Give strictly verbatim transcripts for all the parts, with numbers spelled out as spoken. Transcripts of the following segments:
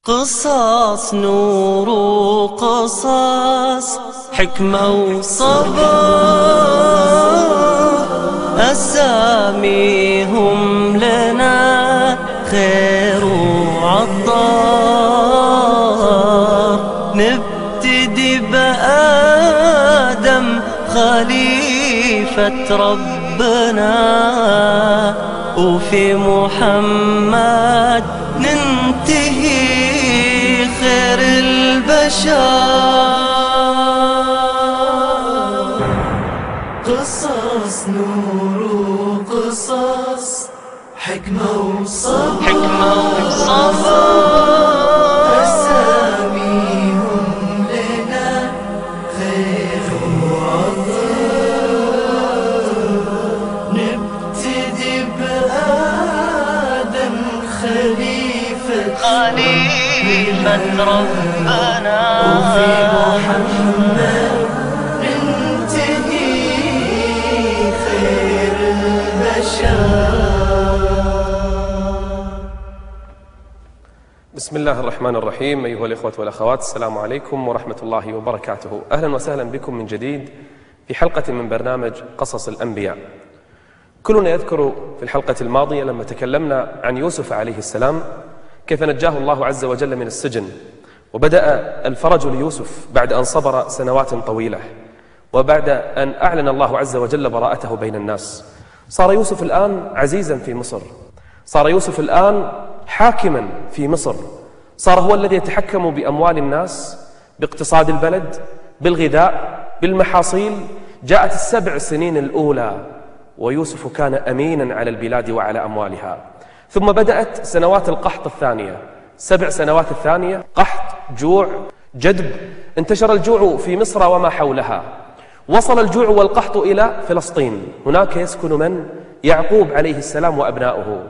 قصص نور وقصص حكمة وصبر، أساميهم لنا خير وعطار. نبتدي بآدم خليفة ربنا، وفي محمد ننتهي خير البشر. قصص نور وقصص حكمة وصبر، حكمة وصبر، أساميهم لنا خير وعطر. نبتدي بآدم خليفة خليفة ربنا، وفي محمد ننتهي خير البشر. بسم الله الرحمن الرحيم. أيها الإخوة والأخوات، السلام عليكم ورحمة الله وبركاته. أهلا وسهلا بكم من جديد في حلقة من برنامج قصص الأنبياء. كلنا يذكر في الحلقة الماضية لما تكلمنا عن يوسف عليه السلام كيف نجاه الله عز وجل من السجن، وبدأ الفرج ليوسف بعد أن صبر سنوات طويلة، وبعد أن أعلن الله عز وجل براءته بين الناس. صار يوسف الآن عزيزا في مصر، صار يوسف الآن حاكما في مصر، صار هو الذي يتحكم بأموال الناس، باقتصاد البلد، بالغذاء، بالمحاصيل. جاءت السبع سنين الأولى ويوسف كان أمينا على البلاد وعلى أموالها. ثم بدأت سنوات القحط الثانية، سبع سنوات الثانية، قحط، جوع، جدب. انتشر الجوع في مصر وما حولها، وصل الجوع والقحط إلى فلسطين. هناك يسكن من؟ يعقوب عليه السلام وأبناؤه.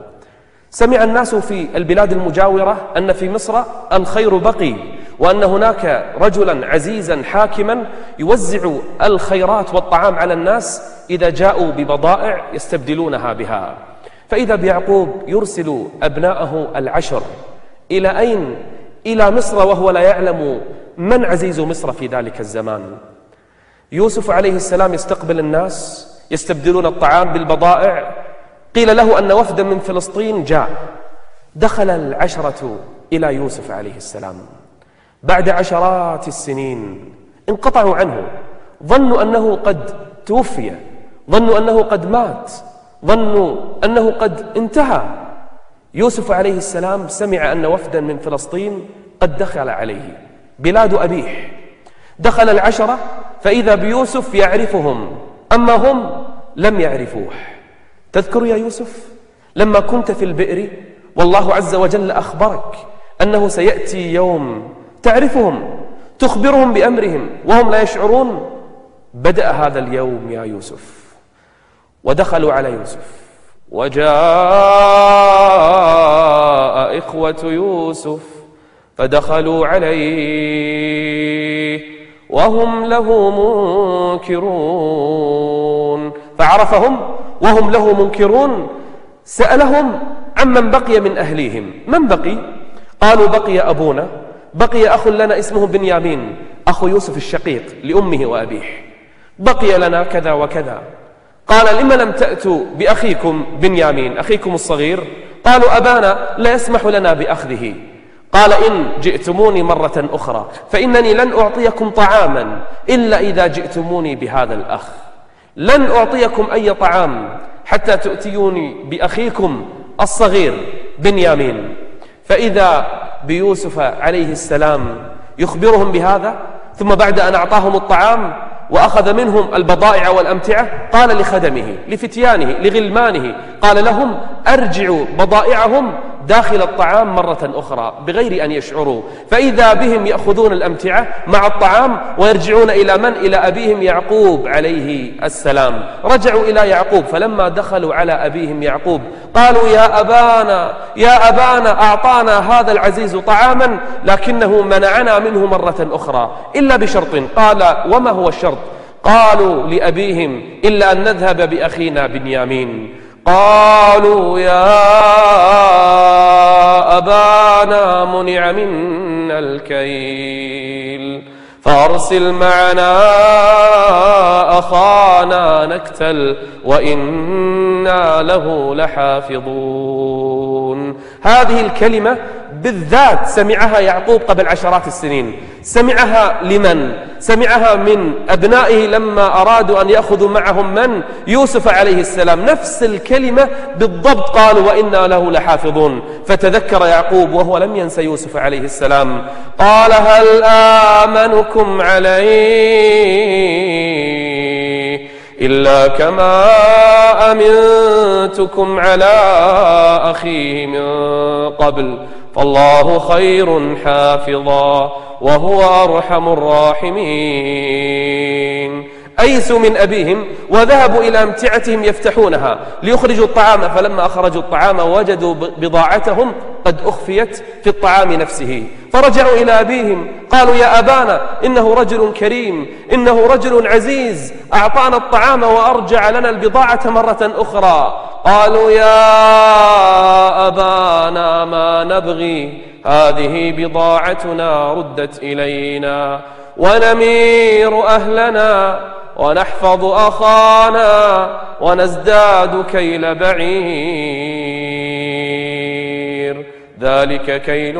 سمع الناس في البلاد المجاورة أن في مصر الخير بقي، وأن هناك رجلا عزيزا حاكما يوزع الخيرات والطعام على الناس إذا جاءوا ببضائع يستبدلونها بها. فإذا بيعقوب يرسل أبناءه العشر إلى أين؟ إلى مصر، وهو لا يعلم من عزيز مصر في ذلك الزمان. يوسف عليه السلام يستقبل الناس يستبدلون الطعام بالبضائع. قيل له أن وفدا من فلسطين جاء. دخل العشرة إلى يوسف عليه السلام بعد عشرات السنين، انقطعوا عنه، ظنوا أنه قد توفي، ظنوا أنه قد مات، ظنوا أنه قد انتهى. يوسف عليه السلام سمع أن وفدا من فلسطين قد دخل عليه بلاد أبيه. دخل العشرة فإذا بيوسف يعرفهم، أما هم لم يعرفوه. تذكر يا يوسف لما كنت في البئر والله عز وجل أخبرك أنه سيأتي يوم تعرفهم، تخبرهم بأمرهم وهم لا يشعرون؟ بدأ هذا اليوم يا يوسف، ودخلوا على يوسف، وجاء إخوة يوسف فدخلوا عليه وهم له منكرون. فعرفهم وهم له منكرون. سألهم عمن بقي من أهليهم. من بقي؟ قالوا بقي أبونا، بقي أخ لنا اسمه بنيامين أخو يوسف الشقيق لأمه وأبيه، بقي لنا كذا وكذا. قال لما لم تأتوا بأخيكم بنيامين أخيكم الصغير؟ قالوا أبانا لا يسمح لنا بأخذه. قال إن جئتموني مرة أخرى فإنني لن أعطيكم طعاما إلا إذا جئتموني بهذا الأخ، لن أعطيكم أي طعام حتى تؤتيوني بأخيكم الصغير بنيامين. فإذا بيوسف عليه السلام يخبرهم بهذا، ثم بعد أن أعطاهم الطعام وأخذ منهم البضائع والأمتعة قال لخدمه لفتيانه لغلمانه، قال لهم أرجعوا بضائعهم داخل الطعام مرة أخرى بغير أن يشعروا. فإذا بهم يأخذون الأمتعة مع الطعام ويرجعون إلى من؟ إلى أبيهم يعقوب عليه السلام. رجعوا إلى يعقوب، فلما دخلوا على أبيهم يعقوب قالوا يا أبانا يا أبانا أعطانا هذا العزيز طعاما لكنه منعنا منه مرة أخرى إلا بشرط. قال وما هو الشرط؟ قالوا لأبيهم إلا أن نذهب بأخينا بنيامين. قالوا يا أبانا منع منا الكيل فأرسل معنا أخانا نكتل وإنا له لحافظون. هذه الكلمة بالذات سمعها يعقوب قبل عشرات السنين. سمعها لمن؟ سمعها من أبنائه لما أرادوا أن يأخذوا معهم من؟ يوسف عليه السلام. نفس الكلمة بالضبط قالوا وإنا له لحافظون. فتذكر يعقوب وهو لم ينس يوسف عليه السلام قال هل آمنكم عليه إلا كما أمنتكم على أخيه من قبل فالله خير حافظا وهو أرحم الراحمين. أيسوا من أبيهم وذهبوا إلى أمتعتهم يفتحونها ليخرجوا الطعام فلما أخرجوا الطعام وجدوا بضاعتهم قد أخفيت في الطعام نفسه فرجعوا إلى أبيهم قالوا يا أبانا إنه رجل كريم إنه رجل عزيز أعطانا الطعام وأرجع لنا البضاعة مرة أخرى. قالوا يا أبانا ما نبغي هذه بضاعتنا ردت إلينا ونمير أهلنا ونحفظ أخانا ونزداد كيل بعير ذلك كيل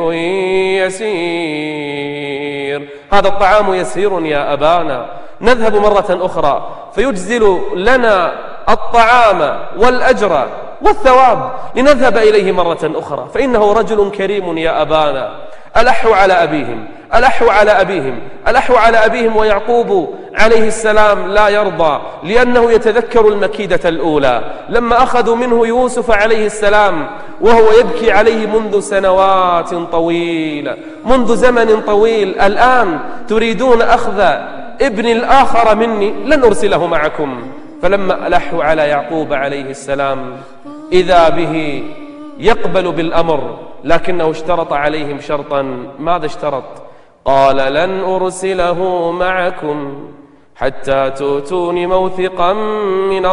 يسير. هذا الطعام يسير يا أبانا نذهب مرة أخرى فيجزل لنا الطعام والأجر والثواب لنذهب إليه مرة أخرى فإنه رجل كريم يا أبانا. ألحوا على أبيهم ألحوا على أبيهم ألحوا على أبيهم ويعقوب عليه السلام لا يرضى لأنه يتذكر المكيدة الأولى لما أخذوا منه يوسف عليه السلام وهو يبكي عليه منذ سنوات طويلة منذ زمن طويل. الآن تريدون أخذ ابن الآخر مني لن أرسله معكم. فلما ألحوا على يعقوب عليه السلام إذا به يقبل بالأمر لكنه اشترط عليهم شرطا. ماذا اشترط؟ قال لن أرسله معكم حتى تؤتوني موثقا من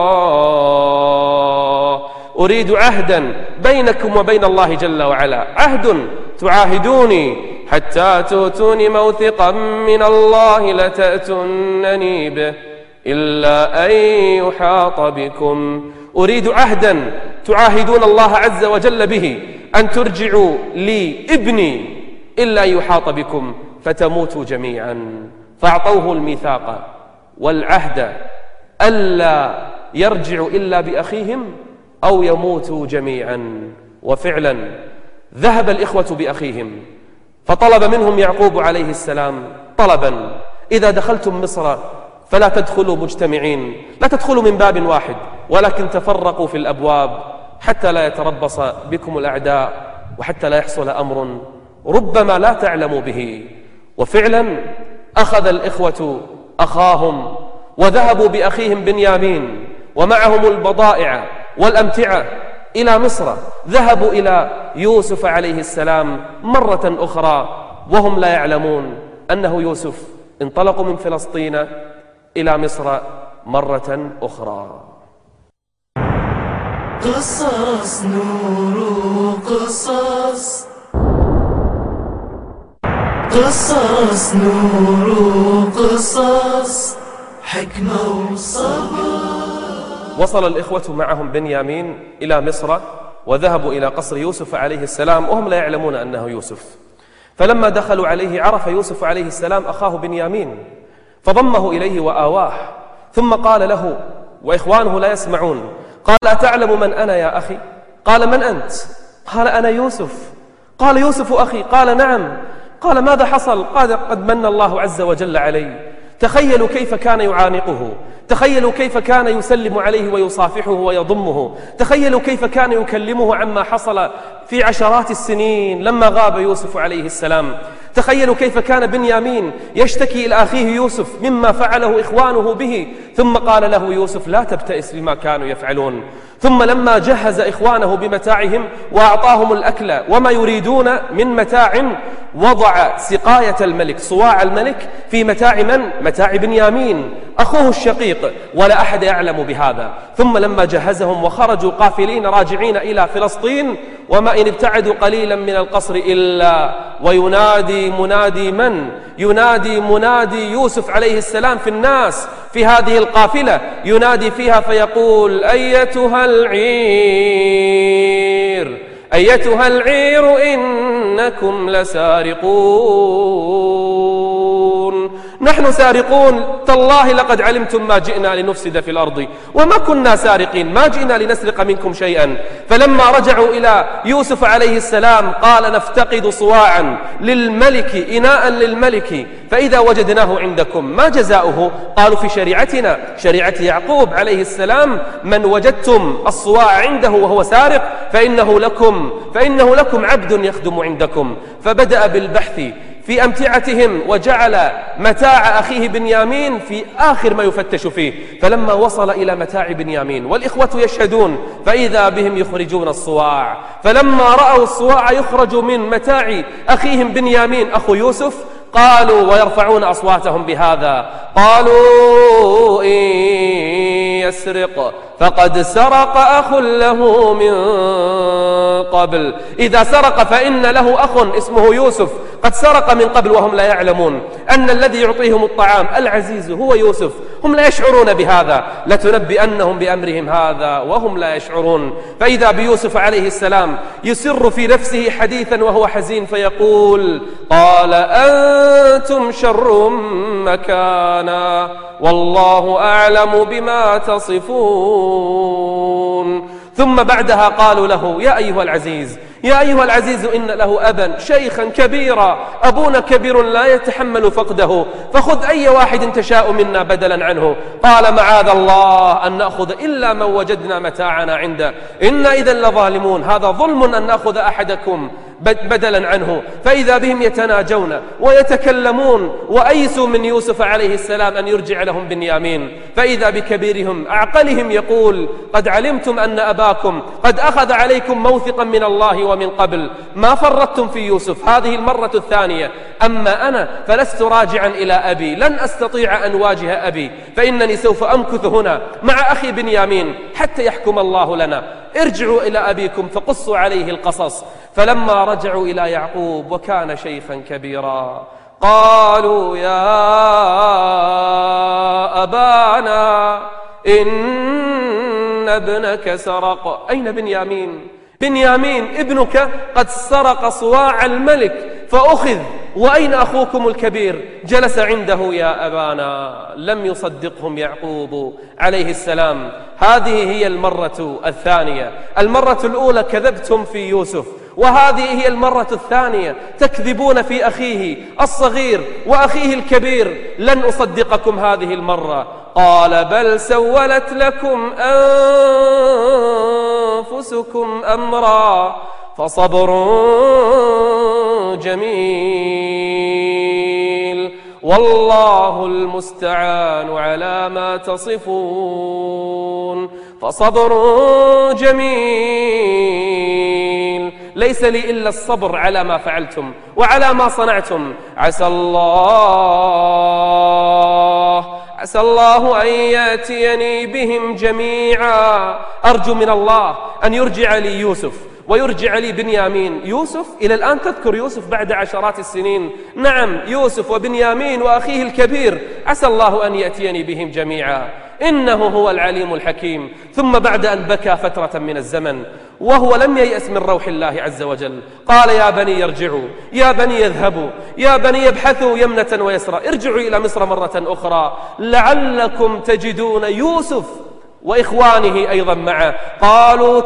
الله. أريد عهدا بينكم وبين الله جل وعلا عهد تعاهدوني حتى تؤتوني موثقا من الله لتأتونني به إلا أن يحاط بكم. أريد عهدا تعاهدون الله عز وجل به أن ترجعوا لي ابني إلا أن يحاط بكم فتموتوا جميعا. فأعطوه الميثاق والعهد ألا يرجعوا إلا بأخيهم أو يموتوا جميعا. وفعلا ذهب الإخوة بأخيهم فطلب منهم يعقوب عليه السلام طلبا إذا دخلتم مصر فلا تدخلوا مجتمعين لا تدخلوا من باب واحد ولكن تفرقوا في الأبواب حتى لا يتربص بكم الأعداء وحتى لا يحصل أمر ربما لا تعلموا به. وفعلا أخذ الإخوة أخاهم وذهبوا بأخيهم بنيامين ومعهم البضائع والأمتعة إلى مصر. ذهبوا إلى يوسف عليه السلام مرة أخرى وهم لا يعلمون أنه يوسف. انطلقوا من فلسطين إلى مصر مرة أخرى. قصص نور قصص قصص نور قصص حكمة وصبر. وصل الإخوة معهم بنيامين إلى مصر وذهبوا إلى قصر يوسف عليه السلام وهم لا يعلمون أنه يوسف. فلما دخلوا عليه عرف يوسف عليه السلام أخاه بنيامين فضمه إليه وآواه ثم قال له وإخوانه لا يسمعون قال أتعلم من أنا يا أخي؟ قال من أنت؟ قال أنا يوسف. قال يوسف أخي؟ قال نعم. قال ماذا حصل؟ قال قد من الله عز وجل علي. تخيلوا كيف كان يعانقه تخيلوا كيف كان يسلم عليه ويصافحه ويضمه تخيلوا كيف كان يكلمه عما حصل في عشرات السنين لما غاب يوسف عليه السلام. تخيلوا كيف كان بنيامين يشتكي إلى أخيه يوسف مما فعله إخوانه به ثم قال له يوسف لا تبتئس لما كانوا يفعلون. ثم لما جهز إخوانه بمتاعهم وأعطاهم الأكل وما يريدون من متاع وضع سقاية الملك صواع الملك في متاع من؟ متاع بنيامين أخوه الشقيق، ولا أحد يعلم بهذا. ثم لما جهزهم وخرجوا قافلين راجعين إلى فلسطين، وما إن ابتعدوا قليلا من القصر إلا وينادي منادي من؟ ينادي منادي يوسف عليه السلام في الناس في هذه القافلة، ينادي فيها فيقول: أيتها العير أيتها العير إنكم لسارقون، نحن سارقون، تالله لقد علمتم ما جئنا لنفسد في الأرض وما كنا سارقين، ما جئنا لنسرق منكم شيئا. فلما رجعوا إلى يوسف عليه السلام قال: نفتقد صواعا للملك، إناء للملك، فإذا وجدناه عندكم ما جزاؤه؟ قالوا: في شريعتنا، شريعة يعقوب عليه السلام، من وجدتم الصواع عنده وهو سارق فإنه لكم فإنه لكم عبد يخدم عندكم. فبدأ بالبحث في أمتعتهم وجعل متاع أخيه بنيامين في آخر ما يفتش فيه. فلما وصل إلى متاع بنيامين والإخوة يشهدون فإذا بهم يخرجون الصواع، فلما رأوا الصواع يخرج من متاع أخيهم بنيامين أخو يوسف قالوا ويرفعون أصواتهم بهذا، قالوا: إن يسرق فقد سرق أخ له من قبل. إذا سرق فإن له أخ اسمه يوسف قد سرق من قبل وهم لا يعلمون أن الذي يعطيهم الطعام العزيز هو يوسف، هم لا يشعرون بهذا، لتنبئنهم بأمرهم هذا وهم لا يشعرون. فإذا بيوسف عليه السلام يسر في نفسه حديثا وهو حزين فيقول: قال: أنتم شر مكانا والله أعلم بما تصفون. ثم بعدها قالوا له: يا أيها العزيز يا أيها العزيز إن له أبا شيخا كبيرا، أبونا كبير لا يتحمل فقده، فخذ أي واحد تشاء منا بدلا عنه. قال: معاذ الله أن نأخذ إلا من وجدنا متاعنا عنده إنا إذا لظالمون، هذا ظلم أن نأخذ أحدكم بدلا عنه. فإذا بهم يتناجون ويتكلمون وأيسوا من يوسف عليه السلام أن يرجع لهم بنيامين، فإذا بكبيرهم أعقلهم يقول: قد علمتم أن أباكم قد أخذ عليكم موثقا من الله ومن قبل، ما فرطتم في يوسف، هذه المرة الثانية، أما أنا فلست راجعا إلى أبي، لن أستطيع أن واجه أبي، فإنني سوف أمكث هنا مع أخي بنيامين حتى يحكم الله لنا، ارجعوا إلى أبيكم فقصوا عليه القصص. فلما رجعوا إلى يعقوب وكان شيخا كبيرا قالوا: يا أبانا إن ابنك سرق. أين بنيامين؟ بنيامين ابنك قد سرق صواع الملك فأخذ، وأين أخوكم الكبير؟ جلس عنده يا أبانا. لم يصدقهم يعقوب عليه السلام. هذه هي المرة الثانية. المرة الأولى كذبتم في يوسف، وهذه هي المرة الثانية تكذبون في أخيه الصغير وأخيه الكبير. لن أصدقكم هذه المرة. قال: بل سولت لكم أنفسكم أمرا فصبر جميل والله المستعان على ما تصفون. فصبر جميل، ليس لي إلا الصبر على ما فعلتم وعلى ما صنعتم. عسى الله عسى الله أن يأتيني بهم جميعا. أرجو من الله أن يرجع لي يوسف ويرجع لي بنيامين. يوسف إلى الآن تذكر يوسف بعد عشرات السنين. نعم، يوسف وبنيامين وأخيه الكبير، عسى الله أن يأتيني بهم جميعا إنه هو العليم الحكيم. ثم بعد أن بكى فترة من الزمن وهو لم ييأس من روح الله عز وجل قال: يا بني ارجعوا، يا بني اذهبوا، يا بني ابحثوا يمنة ويسرى، ارجعوا إلى مصر مرة أخرى لعلكم تجدون يوسف وإخوانه أيضا معه. قالوا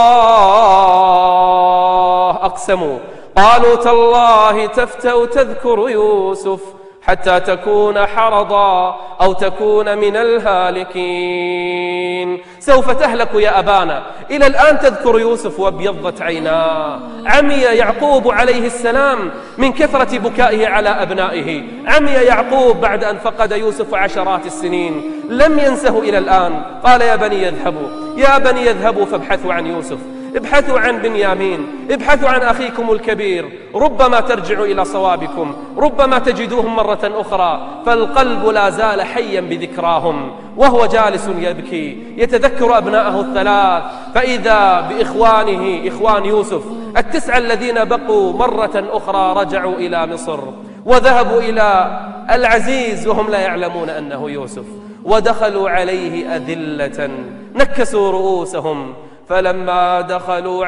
تالله أقسموا قالوا تالله تفتأ تذكر يوسف حتى تكون حرضا أو تكون من الهالكين. سوف تهلك يا أبانا. إلى الآن تذكر يوسف وابيضت عيناه. عمي يعقوب عليه السلام من كثرة بكائه على أبنائه. عمي يعقوب بعد أن فقد يوسف عشرات السنين، لم ينسه إلى الآن. قال: يا بني يذهبوا يا بني يذهبوا فابحثوا عن يوسف ابحثوا عن بنيامين، ابحثوا عن أخيكم الكبير، ربما ترجعوا إلى صوابكم، ربما تجدوهم مرة أخرى. فالقلب لا زال حيا بذكراهم، وهو جالس يبكي يتذكر أبناءه الثلاث، فإذا بإخوانه إخوان يوسف التسعة الذين بقوا مرة أخرى رجعوا إلى مصر وذهبوا إلى العزيز وهم لا يعلمون أنه يوسف، ودخلوا عليه أذلة نكسوا رؤوسهم. فلما دخلوا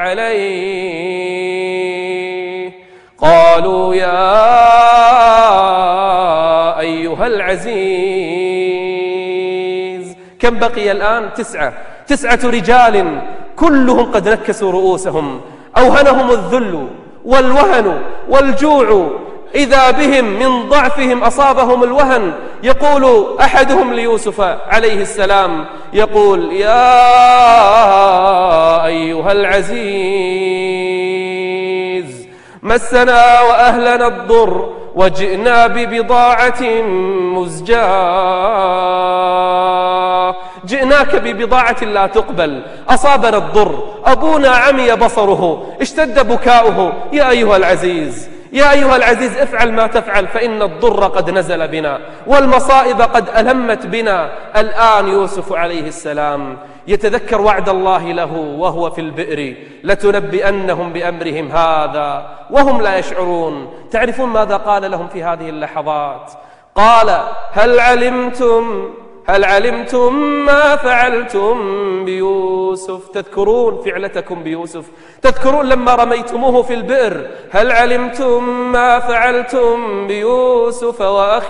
عليه قالوا يا أيها العزيز. كم بقي الآن؟ تسعة تسعة رجال كلهم قد نكسوا رؤوسهم، أوهنهم الذل والوهن والجوع، إذا بهم من ضعفهم أصابهم الوهن. يقول أحدهم ليوسف عليه السلام، يقول يا أيها العزيز مسنا وأهلنا الضر وجئنا ببضاعة مزجاة. جئناك ببضاعة لا تقبل، أصابنا الضر، أبونا عمي بصره، اشتد بكاؤه. يا أيها العزيز يا أيها العزيز افعل ما تفعل، فإن الضر قد نزل بنا والمصائب قد ألمت بنا. الآن يوسف عليه السلام يتذكر وعد الله له وهو في البئر، لتنبئنهم بأمرهم هذا وهم لا يشعرون. تعرفون ماذا قال لهم في هذه اللحظات؟ قال هل علمتم هل علمتم ما فعلتم بيوسف؟ تذكرون فعلتكم بيوسف، تذكرون لما رميتموه في البئر. هل علمتم ما فعلتم بيوسف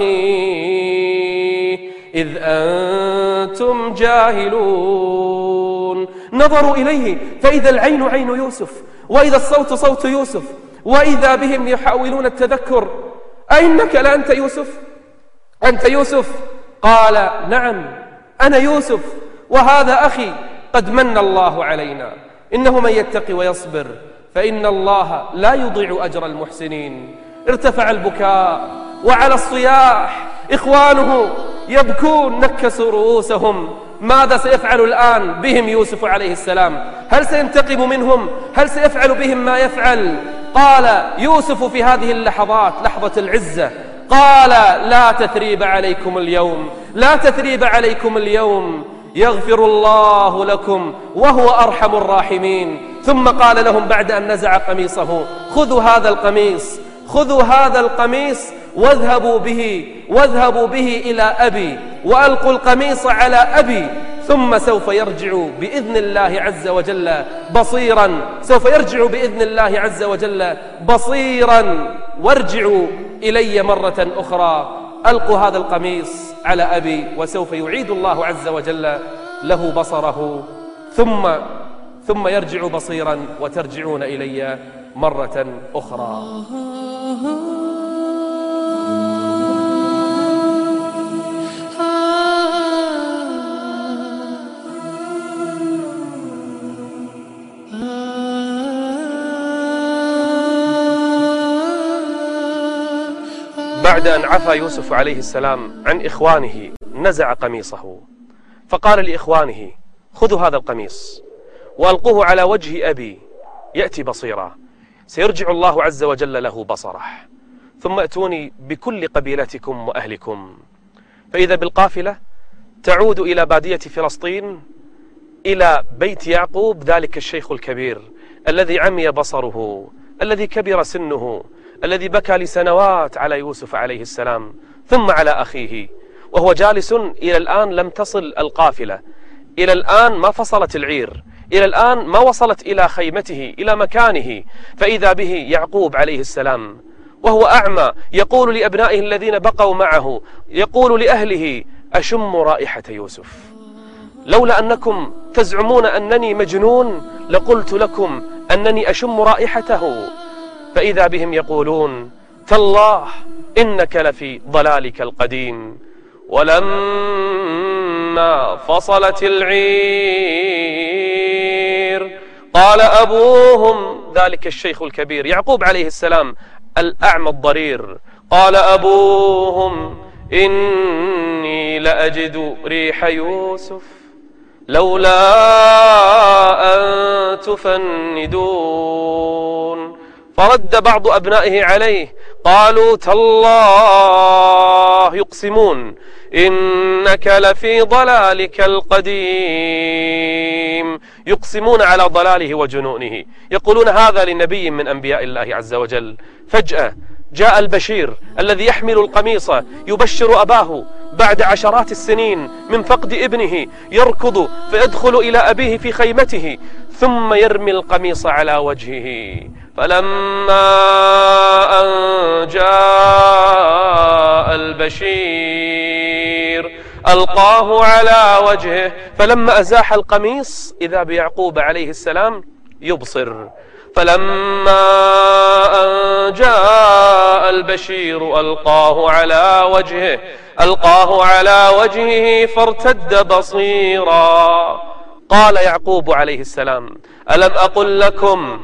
وأخيه إذ أنتم جاهلون؟ نظروا إليه فإذا العين عين يوسف، وإذا الصوت صوت يوسف، وإذا بهم يحاولون التذكر. أئنك لأنت يوسف؟ أنت يوسف؟ قال نعم أنا يوسف، وهذا أخي، قد من الله علينا، إنه من يتقي ويصبر فإن الله لا يضيع أجر المحسنين. ارتفع البكاء وعلى الصياح، إخوانه يبكون نكسوا رؤوسهم. ماذا سيفعل الآن بهم يوسف عليه السلام؟ هل سينتقم منهم؟ هل سيفعل بهم ما يفعل؟ قال يوسف في هذه اللحظات، لحظة العزة، قال لا تثريب عليكم اليوم، لا تثريب عليكم اليوم، يغفر الله لكم وهو أرحم الراحمين. ثم قال لهم بعد أن نزع قميصه خذوا هذا القميص خذوا هذا القميص واذهبوا به واذهبوا به إلى أبي وألقوا القميص على أبي، ثم سوف يرجع بإذن الله عز وجل بصيرا سوف يرجع بإذن الله عز وجل بصيرا وارجعوا إلي مرة أخرى. ألقوا هذا القميص على أبي وسوف يعيد الله عز وجل له بصره، ثم ثم يرجع بصيرا وترجعون إلي مرة أخرى. بعد أن عفى يوسف عليه السلام عن إخوانه نزع قميصه، فقال لإخوانه خذوا هذا القميص وألقوه على وجه أبي يأتي بصيرا، سيرجع الله عز وجل له بصره، ثم أتوني بكل قبيلتكم وأهلكم. فإذا بالقافلة تعود إلى بادية فلسطين، إلى بيت يعقوب ذلك الشيخ الكبير الذي عمي بصره، الذي كبر سنه، الذي بكى لسنوات على يوسف عليه السلام ثم على أخيه، وهو جالس. إلى الآن لم تصل القافلة، إلى الآن ما فصلت العير، إلى الآن ما وصلت إلى خيمته، إلى مكانه، فإذا به يعقوب عليه السلام وهو أعمى يقول لأبنائه الذين بقوا معه، يقول لأهله أشم رائحة يوسف، لولا أنكم تزعمون أنني مجنون لقلت لكم أنني أشم رائحته. فإذا بهم يقولون تالله إنك لفي ضلالك القديم. ولما فصلت العير قال أبوهم ذلك الشيخ الكبير يعقوب عليه السلام الأعمى الضرير، قال أبوهم إني لأجد ريح يوسف لولا أن تفندون. فرد بعض أبنائه عليه قالوا تالله يقسمون إنك لفي ضلالك القديم، يقسمون على ضلاله وجنونه، يقولون هذا لنبي من أنبياء الله عز وجل. فجأة جاء البشير الذي يحمل القميص يبشر أباه بعد عشرات السنين من فقد ابنه، يركض فيدخل إلى أبيه في خيمته ثم يرمي القميص على وجهه. فلما أن جاء البشير ألقاه على وجهه، فلما أزاح القميص إذا بيعقوب عليه السلام يبصر. فلما أن جاء البشير ألقاه على وجهه ألقاه على وجهه فارتد بصيرا. قال يعقوب عليه السلام ألم أقل لكم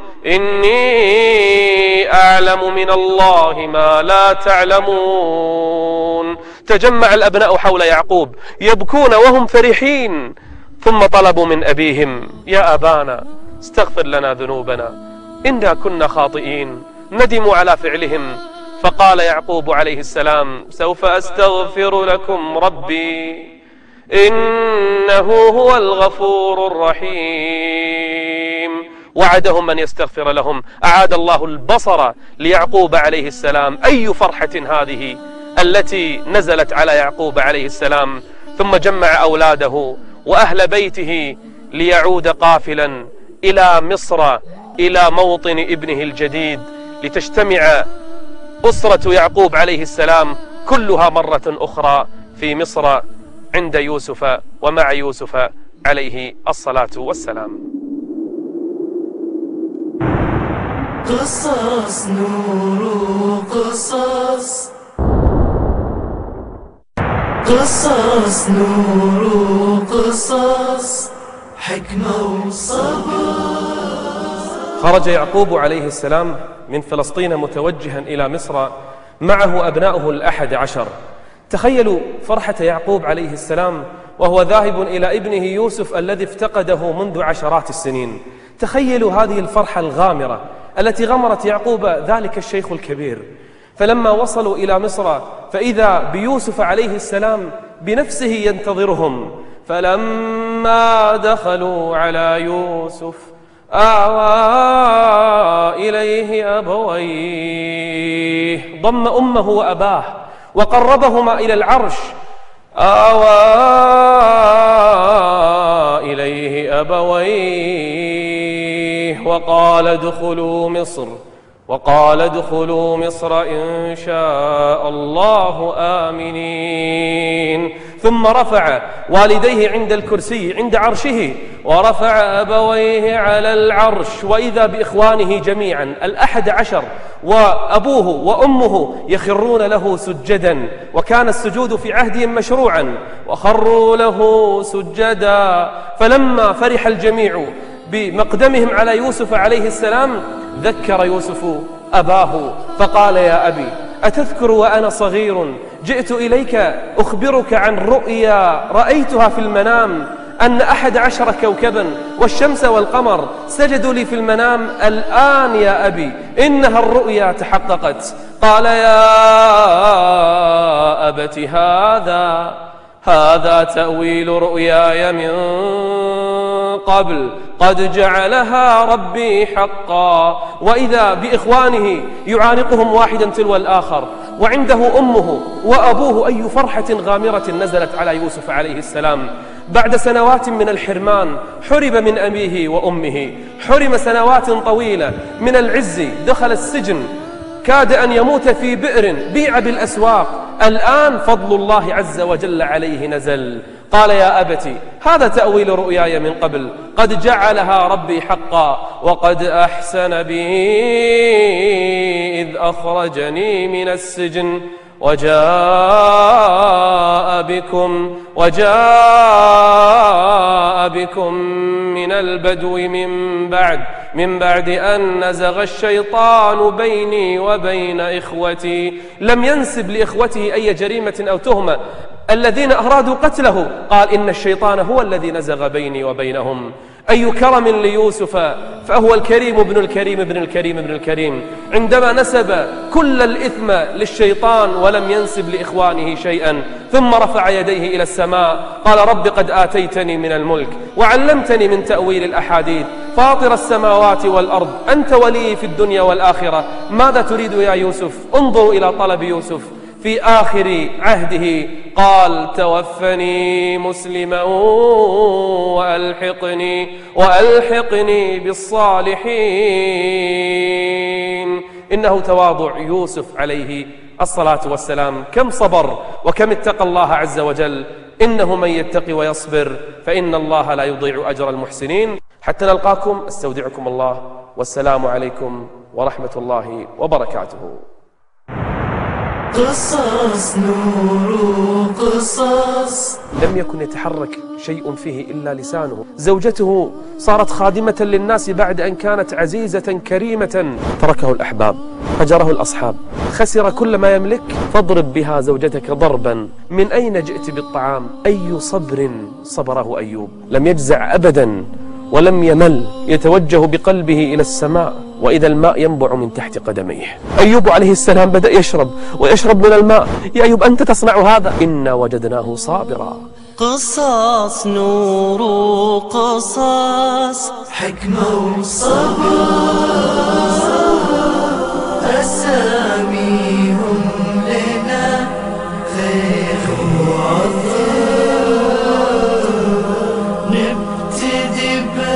إني أعلم من الله ما لا تعلمون. تجمع الأبناء حول يعقوب يبكون وهم فرحين، ثم طلبوا من أبيهم يا أبانا استغفر لنا ذنوبنا إنا كنا خاطئين. ندموا على فعلهم، فقال يعقوب عليه السلام سوف أستغفر لكم ربي إنه هو الغفور الرحيم. وعدهم من يستغفر لهم. أعاد الله البصر ليعقوب عليه السلام. أي فرحة هذه التي نزلت على يعقوب عليه السلام. ثم جمع أولاده وأهل بيته ليعود قافلا إلى مصر، إلى موطن ابنه الجديد، لتجتمع أسرة يعقوب عليه السلام كلها مرة أخرى في مصر عند يوسف ومع يوسف عليه الصلاة والسلام. قصص نور قصص قصص نور قصص حكمة وصبر. خرج يعقوب عليه السلام من فلسطين متوجها إلى مصر معه أبناؤه الأحد عشر. تخيلوا فرحة يعقوب عليه السلام وهو ذاهب إلى ابنه يوسف الذي افتقده منذ عشرات السنين. تخيلوا هذه الفرحة الغامرة التي غمرت يعقوب ذلك الشيخ الكبير. فلما وصلوا إلى مصر فإذا بيوسف عليه السلام بنفسه ينتظرهم. فلما دخلوا على يوسف آوى إليه أبويه، ضم أمه وأباه وقربهما إلى العرش. آوى إليه أبويه وقال ادخلوا مصر وقال ادخلوا مصر إن شاء الله آمنين. ثم رفع والديه عند الكرسي عند عرشه ورفع أبويه على العرش، وإذا بإخوانه جميعا الأحد عشر وأبوه وأمه يخرون له سجدا، وكان السجود في عهدهم مشروعا، وخروا له سجدا. فلما فرح الجميع بمقدمهم على يوسف عليه السلام ذكر يوسف أباه فقال يا أبي أتذكر وأنا صغير جئت إليك أخبرك عن رؤيا رأيتها في المنام أن أحد عشر كوكبا والشمس والقمر سجدوا لي في المنام. الآن يا أبي إنها الرؤيا تحققت. قال يا أبت هذا هذا تأويل رؤياي من قبل قد جعلها ربي حقا. وإذا بإخوانه يعانقهم واحدا تلو الآخر، وعنده أمه وأبوه. أي فرحة غامرة نزلت على يوسف عليه السلام بعد سنوات من الحرمان. حرم من أبيه وأمه، حرم سنوات طويلة من العز، دخل السجن، كاد أن يموت في بئر، بيع بالأسواق. الآن فضل الله عز وجل عليه نزل. قال يا أبتي هذا تأويل رؤياي من قبل قد جعلها ربي حقا وقد أحسن بي إذ أخرجني من السجن وجاء بكم وجاء بكم من البدو من بعد من بعد أن نزغ الشيطان بيني وبين إخوتي. لم ينسب لإخوته أي جريمة أو تهمة. الذين أرادوا قتله قال إن الشيطان هو الذي نزغ بيني وبينهم. أي كرم ليوسف، فهو الكريم ابن الكريم ابن الكريم ابن الكريم، عندما نسب كل الإثم للشيطان ولم ينسب لإخوانه شيئا، ثم رفع يديه إلى السماء قال رب قد آتيتني من الملك وعلمتني من تأويل الأحاديث فاطر السماوات والأرض أنت ولي في الدنيا والآخرة، ماذا تريد يا يوسف؟ انظروا إلى طلب يوسف في آخر عهده، قال توفني مسلما وألحقني وألحقني بالصالحين. إنه تواضع يوسف عليه الصلاة والسلام. كم صبر وكم اتقى الله عز وجل. إنه من يتقي ويصبر فإن الله لا يضيع أجر المحسنين. حتى نلقاكم استودعكم الله، والسلام عليكم ورحمة الله وبركاته. قصص نور قصص. لم يكن يتحرك شيء فيه إلا لسانه. زوجته صارت خادمة للناس بعد أن كانت عزيزة كريمة. تركه الأحباب، هجره الأصحاب، خسر كل ما يملك. فاضرب بها زوجتك ضربا. من أين جئت بالطعام؟ أي صبر صبره أيوب، لم يجزع أبدا ولم يمل، يتوجه بقلبه إلى السماء وإذا الماء ينبع من تحت قدميه. أيوب عليه السلام بدأ يشرب ويشرب من الماء. يا أيوب أنت تصنع هذا؟ إنا وجدناه صابرا. قصص نور قصص، حكمة وصبر، أساميهم لنا خير وعطر. نبتدي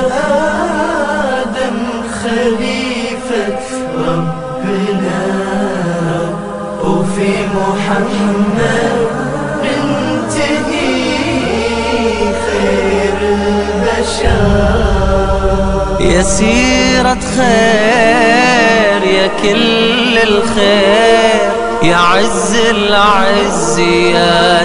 بآدم خليفة ربنا، وفي محمد ننتهي خير البشر. يا سيرة خير يا كل الخير، يا عز العز يا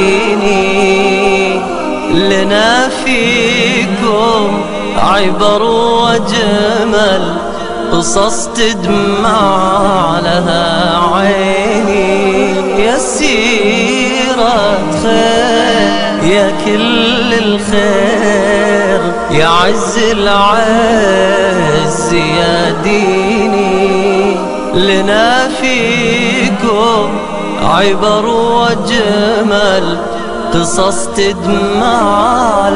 ديني، لنا فيكم عبر وجمل، قصص تدمع لها عيني. يا سيرة خير يا كل الخير، يا عز العز يا ديني، لنا فيكم عبر وجمل، قصص تدمع